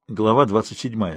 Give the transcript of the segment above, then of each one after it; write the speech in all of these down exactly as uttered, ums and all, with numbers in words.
Глава двадцать седьмая.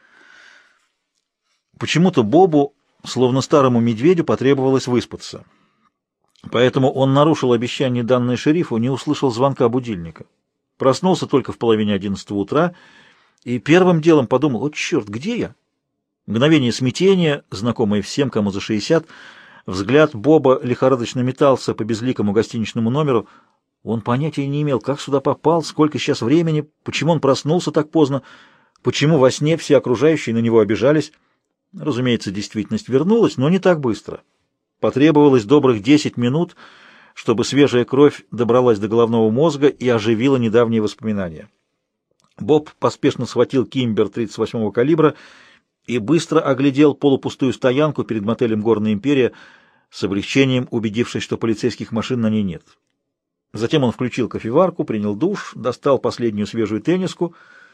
Почему-то Бобу, словно старому медведю, потребовалось выспаться. Поэтому он нарушил обещание, данное шерифу, не услышал звонка будильника. Проснулся только в половине одиннадцатого утра и первым делом подумал: «О, черт, где я?» Мгновение смятения, знакомое всем, кому за шестьдесят, взгляд Боба лихорадочно метался по безликому гостиничному номеру. Он понятия не имел, как сюда попал, сколько сейчас времени, почему он проснулся так поздно, почему во сне все окружающие на него обижались. Разумеется, действительность вернулась, но не так быстро. Потребовалось добрых десять минут, чтобы свежая кровь добралась до головного мозга и оживила недавние воспоминания. Боб поспешно схватил Кимбер тридцать восьмого калибра и быстро оглядел полупустую стоянку перед мотелем «Горная империя», с облегчением убедившись, что полицейских машин на ней нет. Затем он включил кофеварку, принял душ, достал последнюю свежую тенниску.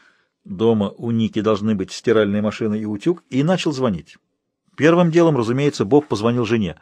Дома у Ники должны быть стиральная машина и утюг, и начал звонить. Первым делом, разумеется, Боб позвонил жене.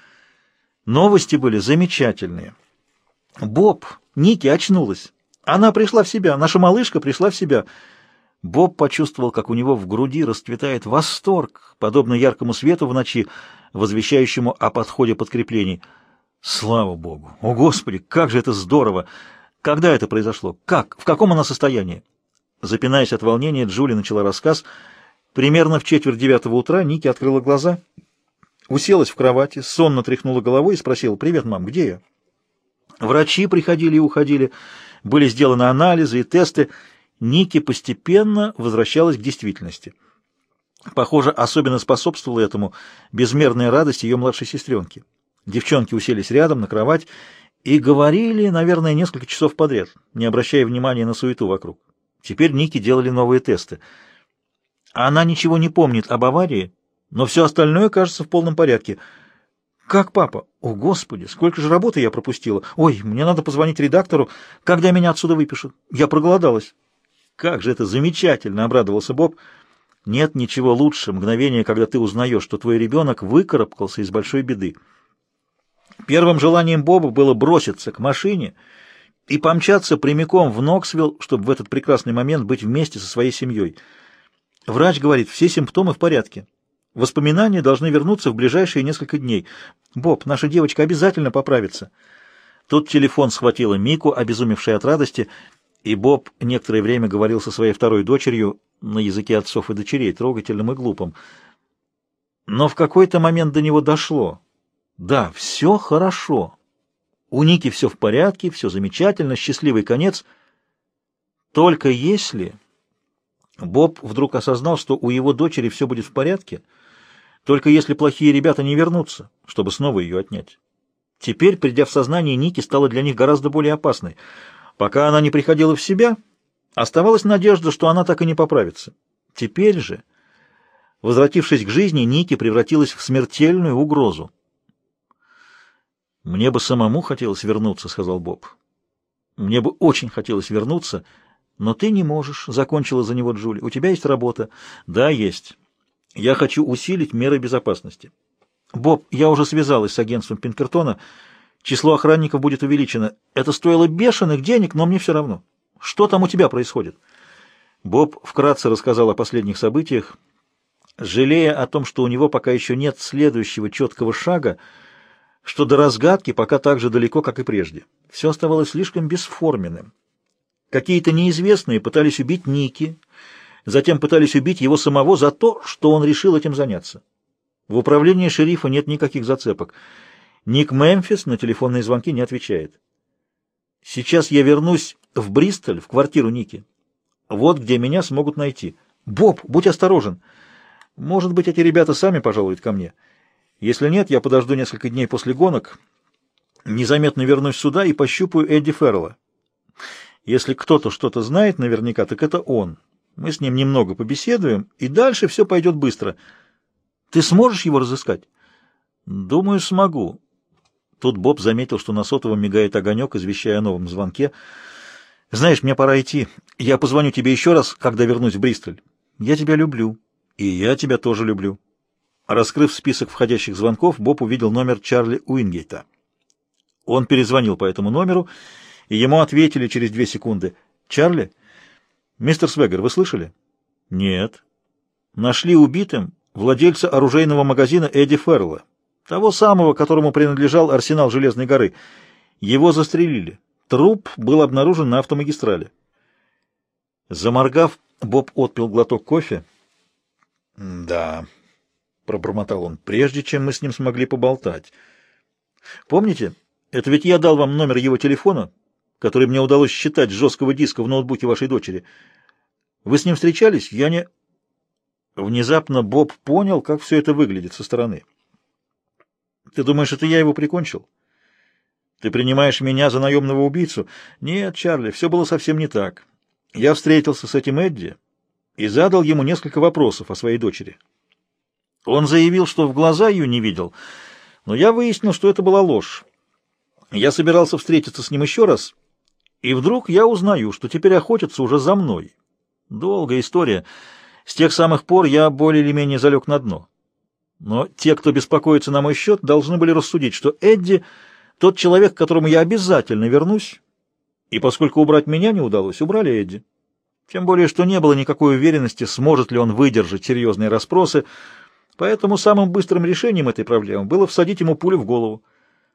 Новости были замечательные. «Боб, Ники очнулась. Она пришла в себя, наша малышка пришла в себя». Боб почувствовал, как у него в груди расцветает восторг, подобно яркому свету в ночи, возвещающему о подходе подкреплений. Слава Богу! О, Господи, как же это здорово! Когда это произошло? Как? В каком она состоянии? Запинаясь от волнения, Джули начала рассказ. Примерно в четверть девятого утра Ники открыла глаза, уселась в кровати, сонно тряхнула головой и спросила: «Привет, мам, где я?» Врачи приходили и уходили, были сделаны анализы и тесты. Ники постепенно возвращалась к действительности. Похоже, особенно способствовала этому безмерная радость ее младшей сестренки. Девчонки уселись рядом на кровать и говорили, наверное, несколько часов подряд, не обращая внимания на суету вокруг. Теперь Ники делали новые тесты. Она ничего не помнит об аварии, но все остальное кажется в полном порядке. «Как папа? О, Господи, сколько же работы я пропустила! Ой, мне надо позвонить редактору, когда меня отсюда выпишут. Я проголодалась». «Как же это замечательно!» — обрадовался Боб. «Нет ничего лучше мгновения, когда ты узнаешь, что твой ребенок выкарабкался из большой беды». Первым желанием Боба было броситься к машине и помчаться прямиком в Ноксвилл, чтобы в этот прекрасный момент быть вместе со своей семьей. Врач говорит, все симптомы в порядке. Воспоминания должны вернуться в ближайшие несколько дней. Боб, наша девочка обязательно поправится. Тут телефон схватила Мику, обезумевшая от радости, и Боб некоторое время говорил со своей второй дочерью на языке отцов и дочерей, трогательным и глупым. Но в какой-то момент до него дошло. Да, все хорошо. У Ники все в порядке, все замечательно, счастливый конец. Только если... Боб вдруг осознал, что у его дочери все будет в порядке, только если плохие ребята не вернутся, чтобы снова ее отнять. Теперь, придя в сознание, Ники стала для них гораздо более опасной. Пока она не приходила в себя, оставалась надежда, что она так и не поправится. Теперь же, возвратившись к жизни, Ники превратилась в смертельную угрозу. «Мне бы самому хотелось вернуться», — сказал Боб. «Мне бы очень хотелось вернуться, но ты не можешь», — закончила за него Джули. «У тебя есть работа?» «Да, есть. Я хочу усилить меры безопасности». «Боб, я уже связалась с агентством Пинкертона. Число охранников будет увеличено. Это стоило бешеных денег, но мне все равно. Что там у тебя происходит?» Боб вкратце рассказал о последних событиях, жалея о том, что у него пока еще нет следующего четкого шага, что до разгадки пока так же далеко, как и прежде. Все оставалось слишком бесформенным. Какие-то неизвестные пытались убить Ники, затем пытались убить его самого за то, что он решил этим заняться. В управлении шерифа нет никаких зацепок. Ник Мемфис на телефонные звонки не отвечает. Сейчас я вернусь в Бристоль, в квартиру Ники. Вот где меня смогут найти. Боб, будь осторожен. Может быть, эти ребята сами пожалуют ко мне. Если нет, я подожду несколько дней после гонок, незаметно вернусь сюда и пощупаю Эдди Феррелла. Если кто-то что-то знает наверняка, так это он. Мы с ним немного побеседуем, и дальше все пойдет быстро. Ты сможешь его разыскать? Думаю, смогу. Тут Боб заметил, что на сотовом мигает огонек, извещая о новом звонке. Знаешь, мне пора идти. Я позвоню тебе еще раз, когда вернусь в Бристоль. Я тебя люблю. И я тебя тоже люблю. Раскрыв список входящих звонков, Боб увидел номер Чарли Уингейта. Он перезвонил по этому номеру, и ему ответили через две секунды. «Чарли? Мистер Свегер, вы слышали? Нет. Нашли убитым владельца оружейного магазина Эдди Феррелла, того самого, которому принадлежал арсенал Железной горы. Его застрелили. Труп был обнаружен на автомагистрали. Заморгав, Боб отпил глоток кофе. — Да, — пробормотал он, — прежде чем мы с ним смогли поболтать. — Помните, это ведь я дал вам номер его телефона, который мне удалось считать с жесткого диска в ноутбуке вашей дочери. Вы с ним встречались? Я не... Внезапно Боб понял, как все это выглядит со стороны. — Ты думаешь, это я его прикончил? Ты принимаешь меня за наемного убийцу? Нет, Чарли, все было совсем не так. Я встретился с этим Эдди и задал ему несколько вопросов о своей дочери. Он заявил, что в глаза ее не видел, но я выяснил, что это была ложь. Я собирался встретиться с ним еще раз, и вдруг я узнаю, что теперь охотятся уже за мной. Долгая история. С тех самых пор я более или менее залег на дно. Но те, кто беспокоится на мой счет, должны были рассудить, что Эдди — тот человек, к которому я обязательно вернусь, и поскольку убрать меня не удалось, убрали Эдди. Тем более, что не было никакой уверенности, сможет ли он выдержать серьезные расспросы, поэтому самым быстрым решением этой проблемы было всадить ему пулю в голову.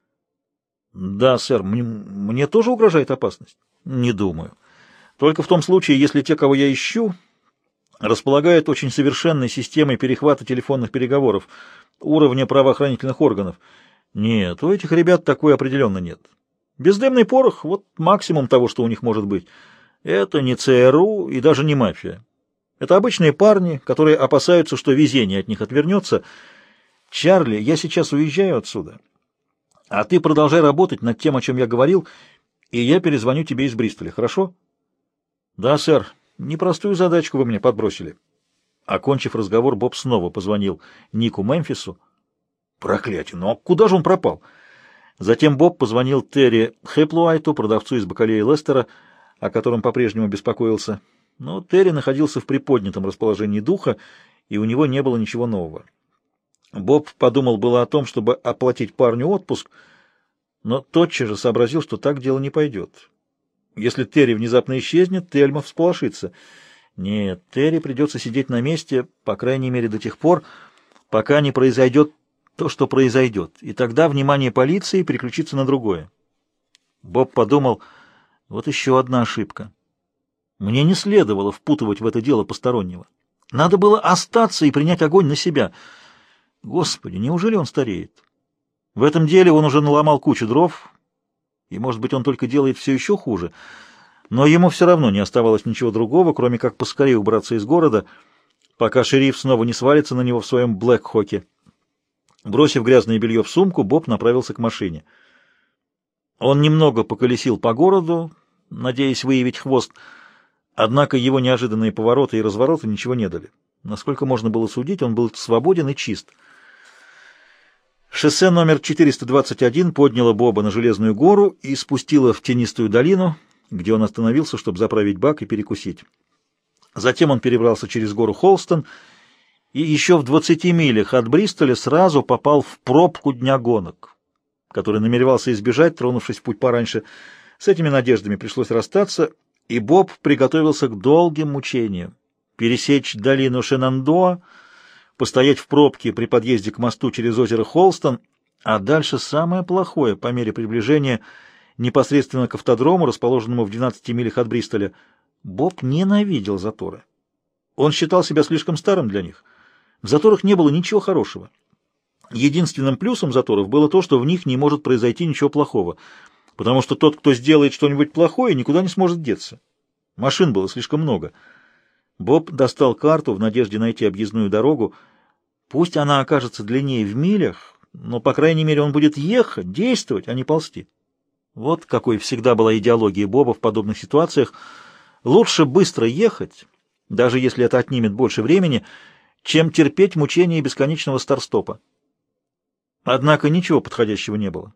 Да, сэр, мне, мне тоже угрожает опасность? Не думаю. Только в том случае, если те, кого я ищу, располагают очень совершенной системой перехвата телефонных переговоров уровня правоохранительных органов. Нет, у этих ребят такой определенно нет. Бездымный порох — вот максимум того, что у них может быть. Это не ЦРУ и даже не мафия. Это обычные парни, которые опасаются, что везение от них отвернется. Чарли, я сейчас уезжаю отсюда, а ты продолжай работать над тем, о чем я говорил, и я перезвоню тебе из Бристоля, хорошо? Да, сэр, непростую задачку вы мне подбросили. Окончив разговор, Боб снова позвонил Нику Мемфису. Проклятие, ну а куда же он пропал? Затем Боб позвонил Терри Хэплуайту, продавцу из бакалеи Лестера, о котором по-прежнему беспокоился. Но Терри находился в приподнятом расположении духа, и у него не было ничего нового. Боб подумал было о том, чтобы оплатить парню отпуск, но тотчас же сообразил, что так дело не пойдет. Если Терри внезапно исчезнет, Тельма всполошится. Нет, Терри придется сидеть на месте, по крайней мере до тех пор, пока не произойдет то, что произойдет, и тогда внимание полиции переключится на другое. Боб подумал, вот еще одна ошибка. Мне не следовало впутывать в это дело постороннего. Надо было остаться и принять огонь на себя. Господи, неужели он стареет? В этом деле он уже наломал кучу дров, и, может быть, он только делает все еще хуже, но ему все равно не оставалось ничего другого, кроме как поскорее убраться из города, пока шериф снова не свалится на него в своем Блэк-Хоке. Бросив грязное белье в сумку, Боб направился к машине. Он немного поколесил по городу, надеясь выявить хвост, однако его неожиданные повороты и развороты ничего не дали. Насколько можно было судить, он был свободен и чист. Шоссе номер четыреста двадцать один подняло Боба на Железную гору и спустило в тенистую долину, где он остановился, чтобы заправить бак и перекусить. Затем он перебрался через гору Холстон и еще в двадцати милях от Бристоля сразу попал в пробку дня гонок, который намеревался избежать, тронувшись в путь пораньше. С этими надеждами пришлось расстаться, и Боб приготовился к долгим мучениям. Пересечь долину Шенандоа, постоять в пробке при подъезде к мосту через озеро Холстон, а дальше самое плохое по мере приближения непосредственно к автодрому, расположенному в двенадцати милях от Бристоля. Боб ненавидел заторы. Он считал себя слишком старым для них. В заторах не было ничего хорошего. Единственным плюсом заторов было то, что в них не может произойти ничего плохого, потому что тот, кто сделает что-нибудь плохое, никуда не сможет деться. Машин было слишком много. Боб достал карту в надежде найти объездную дорогу. Пусть она окажется длиннее в милях, но, по крайней мере, он будет ехать, действовать, а не ползти. Вот какой всегда была идеология Боба в подобных ситуациях. Лучше быстро ехать, даже если это отнимет больше времени, чем терпеть мучения бесконечного старт-стопа. Однако ничего подходящего не было.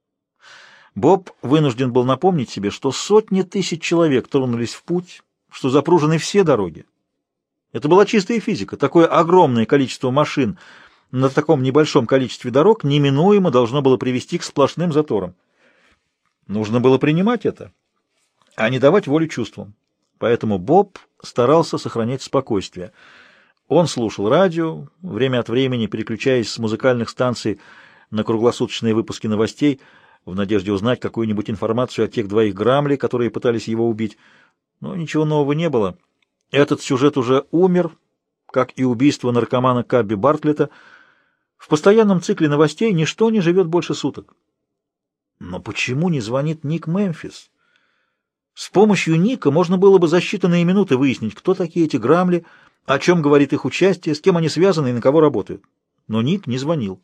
Боб вынужден был напомнить себе, что сотни тысяч человек тронулись в путь, что запружены все дороги. Это была чистая физика. Такое огромное количество машин на таком небольшом количестве дорог неминуемо должно было привести к сплошным заторам. Нужно было принимать это, а не давать волю чувствам. Поэтому Боб старался сохранять спокойствие. Он слушал радио, время от времени переключаясь с музыкальных станций на круглосуточные выпуски новостей, в надежде узнать какую-нибудь информацию о тех двоих Грамли, которые пытались его убить. Но ничего нового не было. Этот сюжет уже умер, как и убийство наркомана Кабби Бартлета. В постоянном цикле новостей ничто не живет больше суток. Но почему не звонит Ник Мемфис? С помощью Ника можно было бы за считанные минуты выяснить, кто такие эти Грамли, о чем говорит их участие, с кем они связаны и на кого работают. Но Ник не звонил.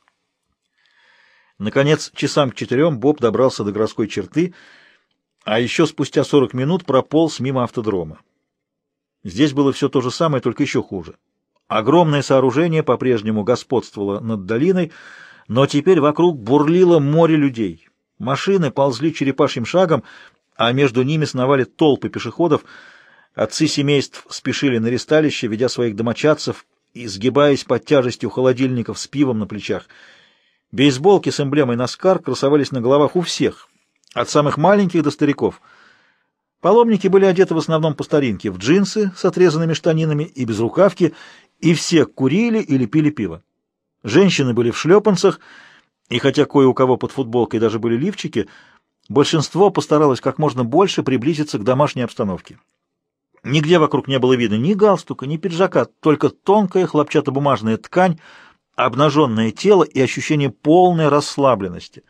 Наконец, часам к четырем Боб добрался до городской черты, а еще спустя сорок минут прополз мимо автодрома. Здесь было все то же самое, только еще хуже. Огромное сооружение по-прежнему господствовало над долиной, но теперь вокруг бурлило море людей. Машины ползли черепашьим шагом, а между ними сновали толпы пешеходов. Отцы семейств спешили на ристалище, ведя своих домочадцев и сгибаясь под тяжестью холодильников с пивом на плечах. Бейсболки с эмблемой NASCAR красовались на головах у всех, от самых маленьких до стариков. Паломники были одеты в основном по старинке, в джинсы с отрезанными штанинами и безрукавки, и все курили или пили пиво. Женщины были в шлепанцах, и хотя кое у кого под футболкой даже были лифчики, большинство постаралось как можно больше приблизиться к домашней обстановке. Нигде вокруг не было видно ни галстука, ни пиджака, только тонкая хлопчатобумажная ткань, обнаженное тело и ощущение полной расслабленности.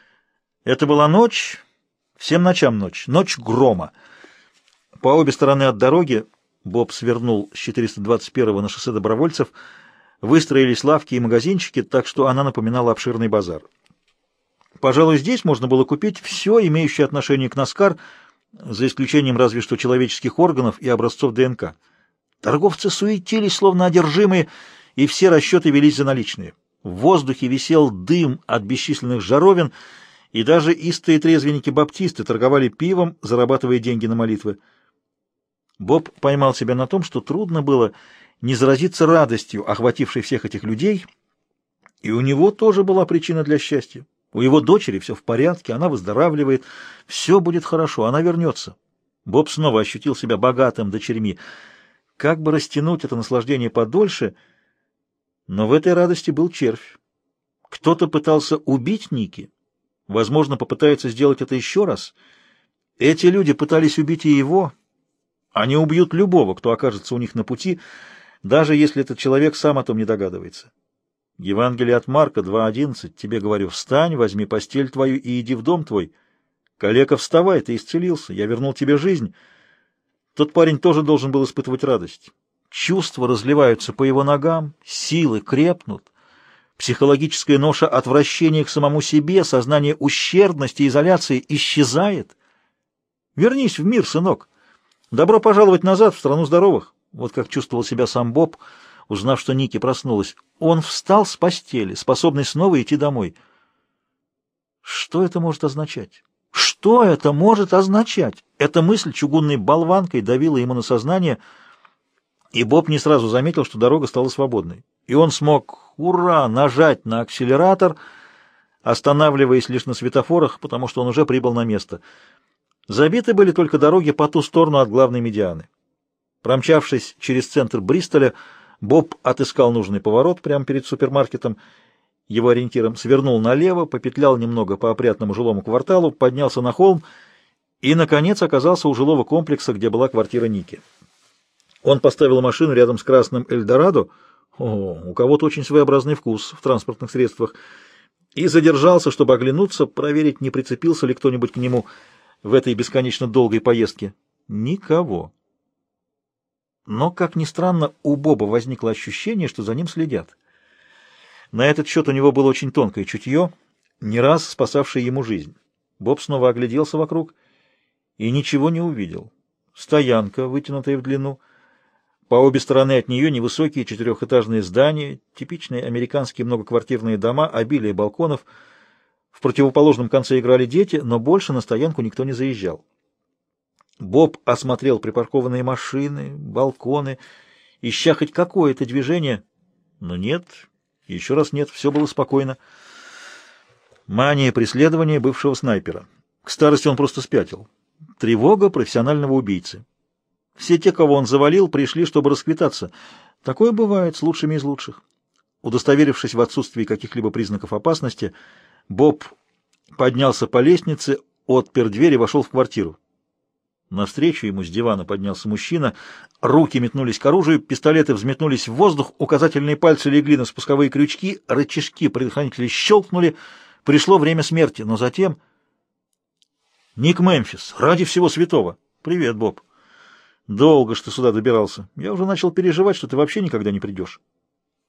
Это была ночь, всем ночам ночь, ночь грома. По обе стороны от дороги, Боб свернул с четыреста двадцать первого на шоссе Добровольцев, выстроились лавки и магазинчики, так что она напоминала обширный базар. Пожалуй, здесь можно было купить все, имеющее отношение к NASCAR, за исключением разве что человеческих органов и образцов ДНК. Торговцы суетились, словно одержимые, и все расчеты велись за наличные. В воздухе висел дым от бесчисленных жаровин, и даже истые трезвенники-баптисты торговали пивом, зарабатывая деньги на молитвы. Боб поймал себя на том, что трудно было не заразиться радостью, охватившей всех этих людей, и у него тоже была причина для счастья. У его дочери все в порядке, она выздоравливает, все будет хорошо, она вернется. Боб снова ощутил себя богатым дочерьми. Как бы растянуть это наслаждение подольше, но в этой радости был червь. Кто-то пытался убить Ники, возможно, попытается сделать это еще раз. Эти люди пытались убить и его. Они убьют любого, кто окажется у них на пути, даже если этот человек сам о том не догадывается. Евангелие от Марка два одиннадцать. Тебе говорю, встань, возьми постель твою и иди в дом твой. Калека, вставай, ты исцелился, я вернул тебе жизнь. Тот парень тоже должен был испытывать радость. Чувства разливаются по его ногам, силы крепнут. Психологическая ноша отвращения к самому себе, сознание ущербности, изоляции исчезает. Вернись в мир, сынок. Добро пожаловать назад в страну здоровых. Вот как чувствовал себя сам Боб, узнав, что Ники проснулась. Он встал с постели, способный снова идти домой. Что это может означать? Что это может означать? Эта мысль чугунной болванкой давила ему на сознание, и Боб не сразу заметил, что дорога стала свободной. И он смог, ура, нажать на акселератор, останавливаясь лишь на светофорах, потому что он уже прибыл на место. Забиты были только дороги по ту сторону от главной медианы. Промчавшись через центр Бристоля, Боб отыскал нужный поворот прямо перед супермаркетом. Его ориентиром свернул налево, попетлял немного по опрятному жилому кварталу, поднялся на холм и, наконец, оказался у жилого комплекса, где была квартира Ники. Он поставил машину рядом с красным Эльдорадо, о, у кого-то очень своеобразный вкус в транспортных средствах, и задержался, чтобы оглянуться, проверить, не прицепился ли кто-нибудь к нему в этой бесконечно долгой поездке. Никого. Но, как ни странно, у Боба возникло ощущение, что за ним следят. На этот счет у него было очень тонкое чутье, не раз спасавшее ему жизнь. Боб снова огляделся вокруг и ничего не увидел. Стоянка, вытянутая в длину. По обе стороны от нее невысокие четырехэтажные здания, типичные американские многоквартирные дома, обилие балконов. В противоположном конце играли дети, но больше на стоянку никто не заезжал. Боб осмотрел припаркованные машины, балконы, ища хоть какое-то движение, но нет, еще раз нет, все было спокойно. Мания преследования бывшего снайпера. К старости он просто спятил. Тревога профессионального убийцы. Все те, кого он завалил, пришли, чтобы расквитаться. Такое бывает с лучшими из лучших. Удостоверившись в отсутствии каких-либо признаков опасности, Боб поднялся по лестнице, отпер дверь и вошел в квартиру. Навстречу ему с дивана поднялся мужчина, руки метнулись к оружию, пистолеты взметнулись в воздух, указательные пальцы легли на спусковые крючки, рычажки предохранителей щелкнули, пришло время смерти, но затем... «Ник Мемфис, ради всего святого!» «Привет, Боб. Долго ж ты сюда добирался. Я уже начал переживать, что ты вообще никогда не придешь».